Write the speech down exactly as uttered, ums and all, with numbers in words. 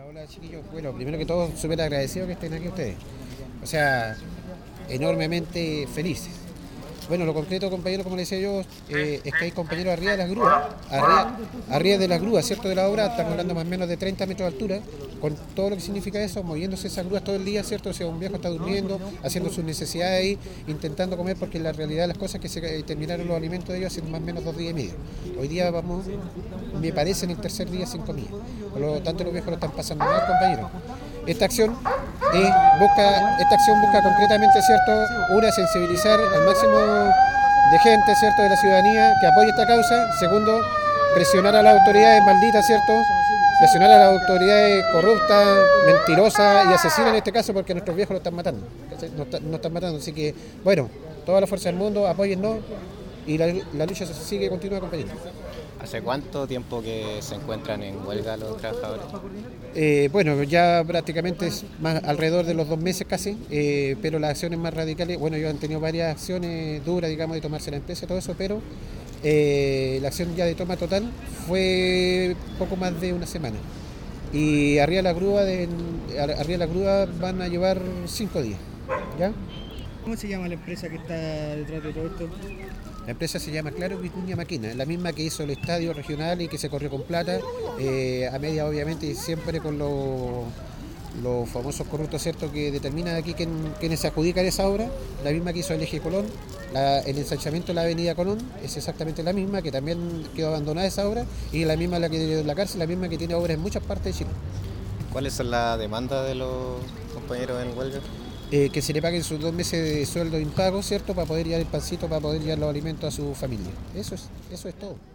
Hola chiquillos, bueno, primero que todo súper agradecido que estén aquí ustedes, o sea, enormemente felices. Bueno, lo concreto, compañero, como les decía yo, eh, es que hay compañeros arriba de las grúas, arriba, arriba de las grúas, ¿cierto? De la obra, estamos hablando más o menos de treinta metros de altura, con todo lo que significa eso, moviéndose esas grúas todo el día, ¿cierto? O sea, un viejo está durmiendo, haciendo sus necesidades ahí, intentando comer, porque la realidad de las cosas es que se eh, terminaron los alimentos de ellos hace más o menos dos días y medio. Hoy día vamos, me parece, en el tercer día sin comida. Por lo tanto, los viejos lo están pasando mal, compañeros. Esta acción, eh, busca, esta acción busca concretamente, ¿cierto?, una, sensibilizar al máximo de gente, ¿cierto?, de la ciudadanía que apoye esta causa. Segundo, presionar a las autoridades malditas, ¿cierto?, presionar a las autoridades corruptas, mentirosas y asesinas en este caso, porque nuestros viejos lo están matando, nos, nos están matando. Así que, bueno, toda la fuerza del mundo, apóyennos y la, la lucha se sigue, continúa, compañeros. ¿Hace cuánto tiempo que se encuentran en huelga los trabajadores? Eh, bueno, ya prácticamente es más alrededor de los dos meses casi, eh, pero las acciones más radicales, bueno, ellos han tenido varias acciones duras, digamos, de tomarse la empresa y todo eso, pero eh, la acción ya de toma total fue poco más de una semana. Y arriba de la grúa, de, arriba de la grúa van a llevar cinco días, ¿ya? ¿Cómo se llama la empresa que está detrás de todo esto? La empresa se llama Claro Vicuña Maquina, la misma que hizo el estadio regional y que se corrió con plata, eh, a media obviamente y siempre con los, los famosos corruptos, ¿cierto?, que determinan aquí quién, quiénes se adjudican esa obra. La misma que hizo el eje Colón, la, el ensanchamiento de la avenida Colón es exactamente la misma, que también quedó abandonada esa obra, y la misma la que dio la cárcel, la misma que tiene obras en muchas partes de Chile. ¿Cuáles son las demandas de los compañeros en huelga? Eh, que se le paguen sus dos meses de sueldo impagos, ¿cierto?, para poder llevar el pancito, para poder llevar los alimentos a su familia. Eso es, eso es todo.